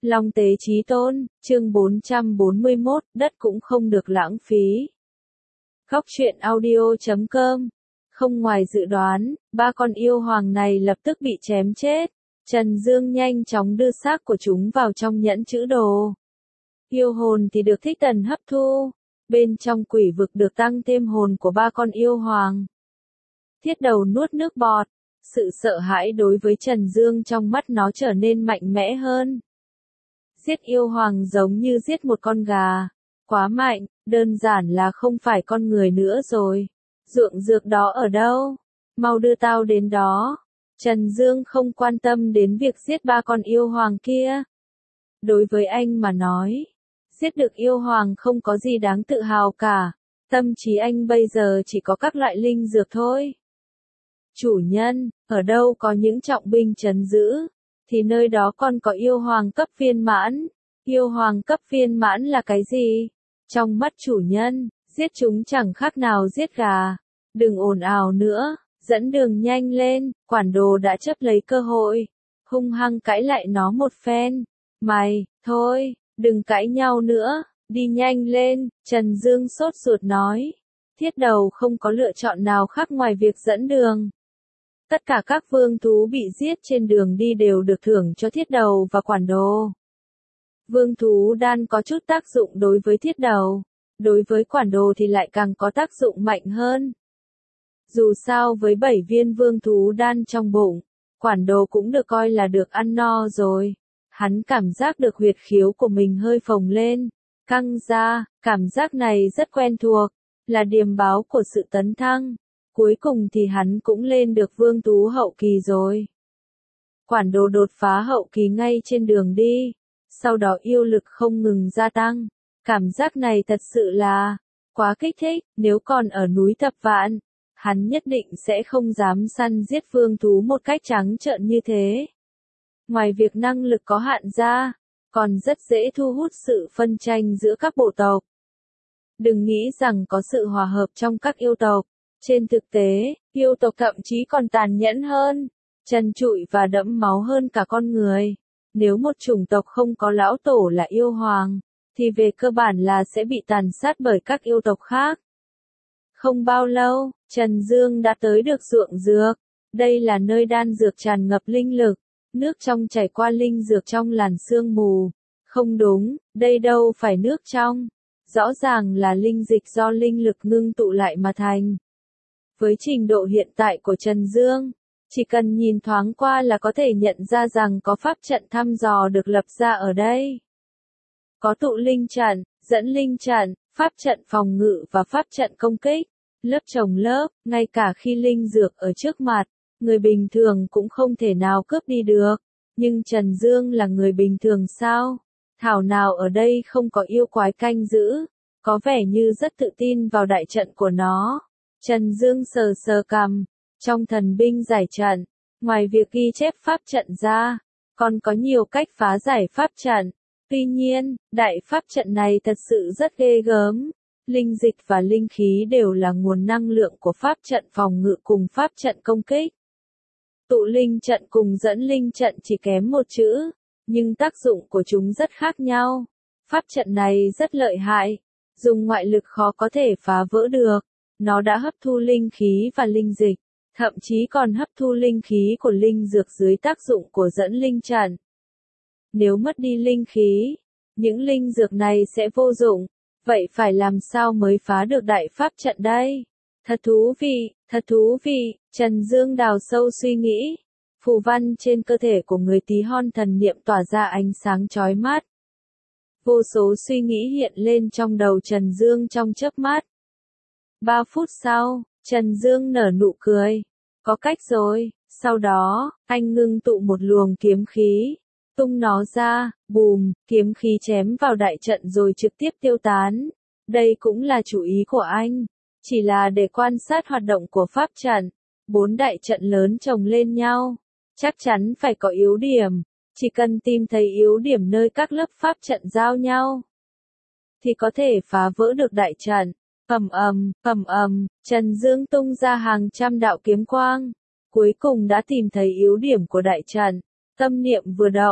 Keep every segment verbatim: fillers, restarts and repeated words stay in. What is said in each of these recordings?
Long tế chí tôn, chương bốn trăm bốn mươi mốt, đất cũng không được lãng phí. Góc truyện audio chấm com. Không ngoài dự đoán, ba con yêu hoàng này lập tức bị chém chết. Trần Dương nhanh chóng đưa xác của chúng vào trong nhẫn trữ đồ. Yêu hồn thì được Thích Tần hấp thu. Bên trong quỷ vực được tăng thêm hồn của ba con yêu hoàng. Thiết Đầu nuốt nước bọt. Sự sợ hãi đối với Trần Dương trong mắt nó trở nên mạnh mẽ hơn. Giết yêu hoàng giống như giết một con gà. Quá mạnh, đơn giản là không phải con người nữa rồi. Ruộng dược đó ở đâu? Mau đưa tao đến đó. Trần Dương không quan tâm đến việc giết ba con yêu hoàng kia. Đối với anh mà nói, giết được yêu hoàng không có gì đáng tự hào cả. Tâm trí anh bây giờ chỉ có các loại linh dược thôi. Chủ nhân, ở đâu có những trọng binh trấn giữ, thì nơi đó còn có yêu hoàng cấp viên mãn. Yêu hoàng cấp viên mãn là cái gì? Trong mắt chủ nhân, giết chúng chẳng khác nào giết gà. Đừng ồn ào nữa, dẫn đường nhanh lên. Quản đồ đã chấp lấy cơ hội, hung hăng cãi lại nó một phen. Mày, thôi, đừng cãi nhau nữa, đi nhanh lên. Trần Dương sốt ruột nói. Thiết Đầu không có lựa chọn nào khác ngoài việc dẫn đường. Tất cả các vương thú bị giết trên đường đi đều được thưởng cho Thiết Đầu và quản đồ. Vương thú đan có chút tác dụng đối với Thiết Đầu, đối với quản đồ thì lại càng có tác dụng mạnh hơn. Dù sao với bảy viên vương thú đan trong bụng, quản đồ cũng được coi là được ăn no rồi. Hắn cảm giác được huyệt khiếu của mình hơi phồng lên, căng ra, cảm giác này rất quen thuộc, là điềm báo của sự tấn thăng. Cuối cùng thì hắn cũng lên được vương thú hậu kỳ rồi. Quản đồ đột phá hậu kỳ ngay trên đường đi, sau đó yêu lực không ngừng gia tăng. Cảm giác này thật sự là quá kích thích, nếu còn ở núi Thập Vạn, hắn nhất định sẽ không dám săn giết vương thú một cách trắng trợn như thế. Ngoài việc năng lực có hạn ra, còn rất dễ thu hút sự phân tranh giữa các bộ tộc. Đừng nghĩ rằng có sự hòa hợp trong các yêu tộc. Trên thực tế, yêu tộc thậm chí còn tàn nhẫn hơn, trần trụi và đẫm máu hơn cả con người. Nếu một chủng tộc không có lão tổ là yêu hoàng, thì về cơ bản là sẽ bị tàn sát bởi các yêu tộc khác. Không bao lâu, Trần Dương đã tới được ruộng dược. Đây là nơi đan dược tràn ngập linh lực, nước trong chảy qua linh dược trong làn sương mù. Không đúng, đây đâu phải nước trong. Rõ ràng là linh dịch do linh lực ngưng tụ lại mà thành. Với trình độ hiện tại của Trần Dương, chỉ cần nhìn thoáng qua là có thể nhận ra rằng có pháp trận thăm dò được lập ra ở đây. Có tụ linh trận, dẫn linh trận, pháp trận phòng ngự và pháp trận công kích, lớp chồng lớp, ngay cả khi linh dược ở trước mặt, người bình thường cũng không thể nào cướp đi được. Nhưng Trần Dương là người bình thường sao? Thảo nào ở đây không có yêu quái canh giữ, có vẻ như rất tự tin vào đại trận của nó. Trần Dương sờ sờ cằm, trong thần binh giải trận, ngoài việc ghi chép pháp trận ra, còn có nhiều cách phá giải pháp trận. Tuy nhiên, đại pháp trận này thật sự rất ghê gớm. Linh dịch và linh khí đều là nguồn năng lượng của pháp trận phòng ngự cùng pháp trận công kích. Tụ linh trận cùng dẫn linh trận chỉ kém một chữ, nhưng tác dụng của chúng rất khác nhau. Pháp trận này rất lợi hại, dùng ngoại lực khó có thể phá vỡ được. Nó đã hấp thu linh khí và linh dịch, thậm chí còn hấp thu linh khí của linh dược dưới tác dụng của dẫn linh trận. Nếu mất đi linh khí, những linh dược này sẽ vô dụng. Vậy phải làm sao mới phá được đại pháp trận đây? Thật thú vị, thật thú vị. Trần Dương đào sâu suy nghĩ. Phù văn trên cơ thể của người Tí Hon thần niệm tỏa ra ánh sáng chói mắt. Vô số suy nghĩ hiện lên trong đầu Trần Dương trong chớp mắt. Ba phút sau, Trần Dương nở nụ cười. Có cách rồi. Sau đó, anh ngưng tụ một luồng kiếm khí, tung nó ra, bùm, kiếm khí chém vào đại trận rồi trực tiếp tiêu tán. Đây cũng là chủ ý của anh, chỉ là để quan sát hoạt động của pháp trận. Bốn đại trận lớn chồng lên nhau, chắc chắn phải có yếu điểm. Chỉ cần tìm thấy yếu điểm nơi các lớp pháp trận giao nhau, thì có thể phá vỡ được đại trận. Ầm ầm, ầm ầm, Trần Dương tung ra hàng trăm đạo kiếm quang, cuối cùng đã tìm thấy yếu điểm của đại trận. Tâm niệm vừa động,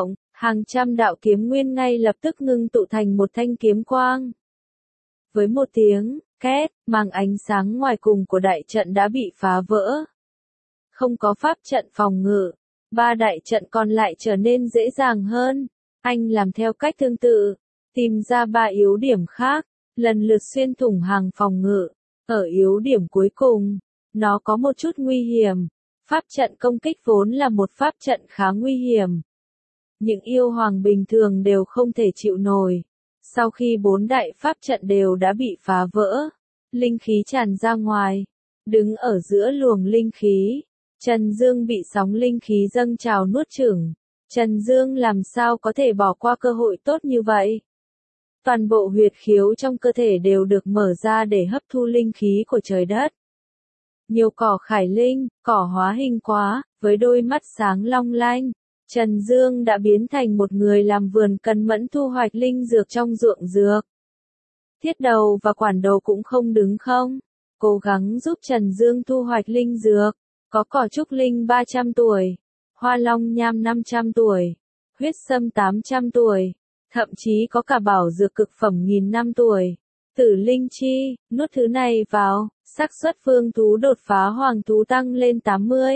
Hàng trăm đạo kiếm nguyên ngay lập tức ngưng tụ thành một thanh kiếm quang. Với một tiếng két, màng ánh sáng ngoài cùng của đại trận đã bị phá vỡ. Không có pháp trận phòng ngự, ba đại trận còn lại trở nên dễ dàng hơn. Anh làm theo cách tương tự, tìm ra ba yếu điểm khác, lần lượt xuyên thủng hàng phòng ngự. Ở yếu điểm cuối cùng, nó có một chút nguy hiểm. Pháp trận công kích vốn là một pháp trận khá nguy hiểm. Những yêu hoàng bình thường đều không thể chịu nổi. Sau khi bốn đại pháp trận đều đã bị phá vỡ, linh khí tràn ra ngoài, đứng ở giữa luồng linh khí, Trần Dương bị sóng linh khí dâng trào nuốt chửng. Trần Dương làm sao có thể bỏ qua cơ hội tốt như vậy? Toàn bộ huyệt khiếu trong cơ thể đều được mở ra để hấp thu linh khí của trời đất. Nhiều cỏ khải linh, cỏ hóa hình quá, với đôi mắt sáng long lanh, Trần Dương đã biến thành một người làm vườn cần mẫn thu hoạch linh dược trong ruộng dược. Thiết đầu và quản đầu cũng không đứng không, cố gắng giúp Trần Dương thu hoạch linh dược. Có cỏ trúc linh ba trăm tuổi, hoa long nham năm trăm tuổi, huyết sâm tám trăm tuổi, thậm chí có cả bảo dược cực phẩm nghìn năm tuổi. Tử linh chi, nuốt thứ này vào, xác suất vương thú đột phá hoàng thú tăng lên tám mươi.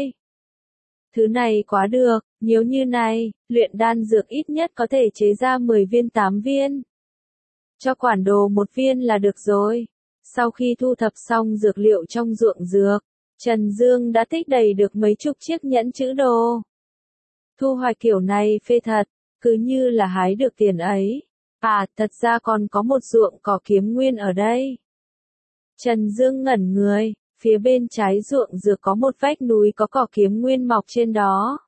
Thứ này quá được, nếu như này, luyện đan dược ít nhất có thể chế ra mười viên tám viên. Cho quản đồ một viên là được rồi. Sau khi thu thập xong dược liệu trong ruộng dược, Trần Dương đã tích đầy được mấy chục chiếc nhẫn chữ đồ. Thu hoạch kiểu này phê thật, cứ như là hái được tiền ấy. À, thật ra còn có một ruộng cỏ kiếm nguyên ở đây. Trần Dương ngẩn người, phía bên trái ruộng dược có một vách núi có cỏ kiếm nguyên mọc trên đó.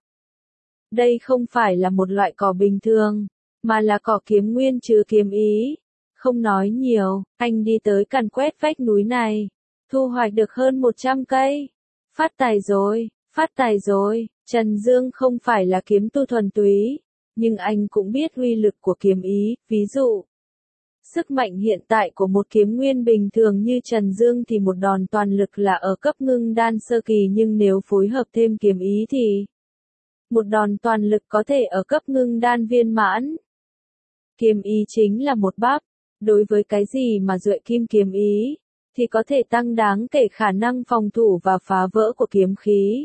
Đây không phải là một loại cỏ bình thường, mà là cỏ kiếm nguyên chứa kiếm ý. Không nói nhiều, anh đi tới càn quét vách núi này. Thu hoạch được hơn một trăm cây. Phát tài rồi, phát tài rồi. Trần Dương không phải là kiếm tu thuần túy, nhưng anh cũng biết uy lực của kiếm ý. Ví dụ, sức mạnh hiện tại của một kiếm nguyên bình thường như Trần Dương thì một đòn toàn lực là ở cấp ngưng đan sơ kỳ, nhưng nếu phối hợp thêm kiếm ý thì một đòn toàn lực có thể ở cấp ngưng đan viên mãn. Kiếm ý chính là một bắp. Đối với cái gì mà duệ kim kiếm ý thì có thể tăng đáng kể khả năng phòng thủ và phá vỡ của kiếm khí.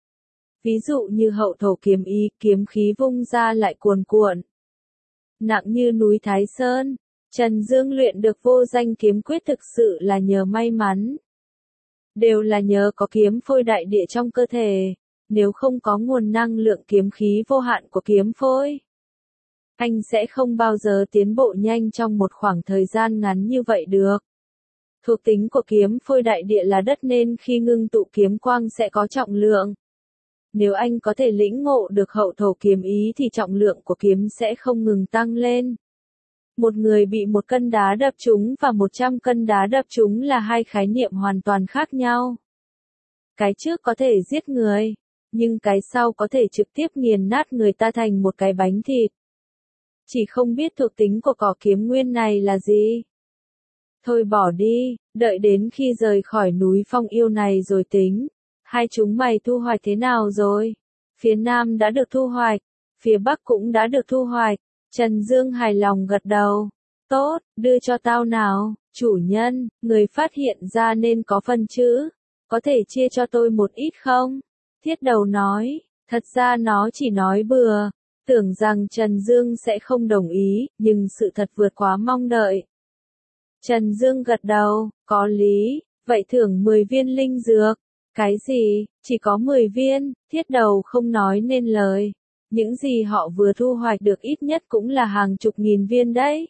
Ví dụ như hậu thổ kiếm ý, kiếm khí vung ra lại cuồn cuộn, nặng như núi Thái Sơn. Trần Dương luyện được vô danh kiếm quyết thực sự là nhờ may mắn. Đều là nhờ có kiếm phôi đại địa trong cơ thể, nếu không có nguồn năng lượng kiếm khí vô hạn của kiếm phôi, anh sẽ không bao giờ tiến bộ nhanh trong một khoảng thời gian ngắn như vậy được. Thuộc tính của kiếm phôi đại địa là đất nên khi ngưng tụ kiếm quang sẽ có trọng lượng. Nếu anh có thể lĩnh ngộ được hậu thổ kiếm ý thì trọng lượng của kiếm sẽ không ngừng tăng lên. Một người bị một cân đá đập trúng và một trăm cân đá đập trúng là hai khái niệm hoàn toàn khác nhau. Cái trước có thể giết người, nhưng cái sau có thể trực tiếp nghiền nát người ta thành một cái bánh thịt. Chỉ không biết thuộc tính của cỏ kiếm nguyên này là gì. Thôi bỏ đi, đợi đến khi rời khỏi núi Phong Yêu này rồi tính. Hai chúng mày thu hoạch thế nào rồi? Phía Nam đã được thu hoạch, phía Bắc cũng đã được thu hoạch. Trần Dương hài lòng gật đầu. Tốt, đưa cho tao nào, chủ nhân, người phát hiện ra nên có phần chữ. Có thể chia cho tôi một ít không? Thiết đầu nói, thật ra nó chỉ nói bừa. Tưởng rằng Trần Dương sẽ không đồng ý, nhưng sự thật vượt quá mong đợi. Trần Dương gật đầu, có lý, vậy thưởng mười viên linh dược. Cái gì, chỉ có mười viên, thiết đầu không nói nên lời. Những gì họ vừa thu hoạch được ít nhất cũng là hàng chục nghìn viên đấy.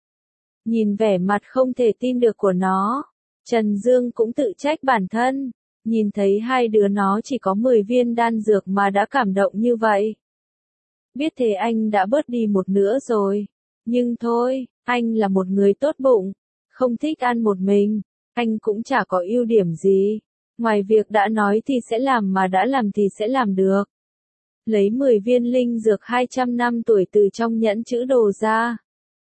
Nhìn vẻ mặt không thể tin được của nó, Trần Dương cũng tự trách bản thân. Nhìn thấy hai đứa nó chỉ có mười viên đan dược mà đã cảm động như vậy. Biết thế anh đã bớt đi một nửa rồi. Nhưng thôi, anh là một người tốt bụng, không thích ăn một mình. Anh cũng chả có ưu điểm gì. Ngoài việc đã nói thì sẽ làm mà đã làm thì sẽ làm được. Lấy mười viên linh dược hai trăm năm tuổi từ trong nhẫn chữ đồ ra.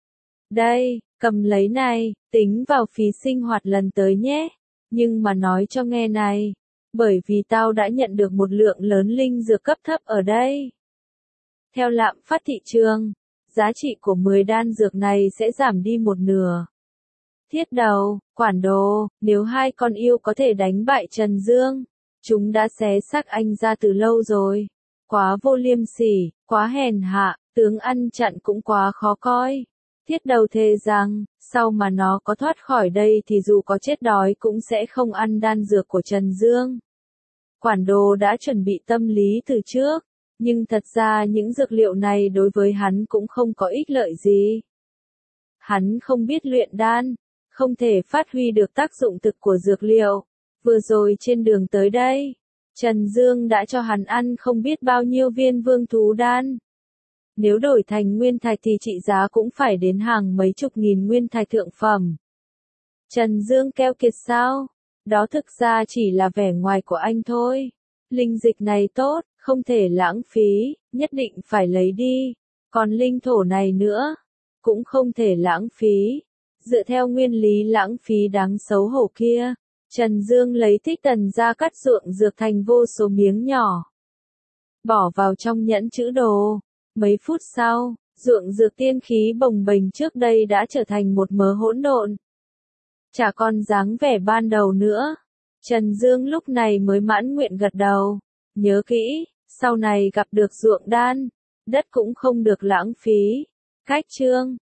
Đây, cầm lấy này, tính vào phí sinh hoạt lần tới nhé. Nhưng mà nói cho nghe này, bởi vì tao đã nhận được một lượng lớn linh dược cấp thấp ở đây. Theo lạm phát thị trường, giá trị của mười đan dược này sẽ giảm đi một nửa. Thiết đầu, quản đồ, nếu hai con yêu có thể đánh bại Trần Dương, chúng đã xé xác anh ra từ lâu rồi. Quá vô liêm sỉ, quá hèn hạ, tướng ăn chặn cũng quá khó coi. Thiết đầu thề rằng, sau mà nó có thoát khỏi đây thì dù có chết đói cũng sẽ không ăn đan dược của Trần Dương. Quản đồ đã chuẩn bị tâm lý từ trước, nhưng thật ra những dược liệu này đối với hắn cũng không có ích lợi gì. Hắn không biết luyện đan, không thể phát huy được tác dụng thực của dược liệu. Vừa rồi trên đường tới đây, Trần Dương đã cho hắn ăn không biết bao nhiêu viên vương thú đan. Nếu đổi thành nguyên thạch thì trị giá cũng phải đến hàng mấy chục nghìn nguyên thạch thượng phẩm. Trần Dương keo kiệt sao? Đó thực ra chỉ là vẻ ngoài của anh thôi. Linh dịch này tốt, không thể lãng phí, nhất định phải lấy đi. Còn linh thổ này nữa, cũng không thể lãng phí. Dựa theo nguyên lý lãng phí đáng xấu hổ kia, Trần Dương lấy thích tần ra cắt ruộng dược thành vô số miếng nhỏ. Bỏ vào trong nhẫn trữ đồ. Mấy phút sau, ruộng dược tiên khí bồng bềnh trước đây đã trở thành một mớ hỗn độn. Chả còn dáng vẻ ban đầu nữa. Trần Dương lúc này mới mãn nguyện gật đầu. Nhớ kỹ, sau này gặp được ruộng đan, đất cũng không được lãng phí. Cách chương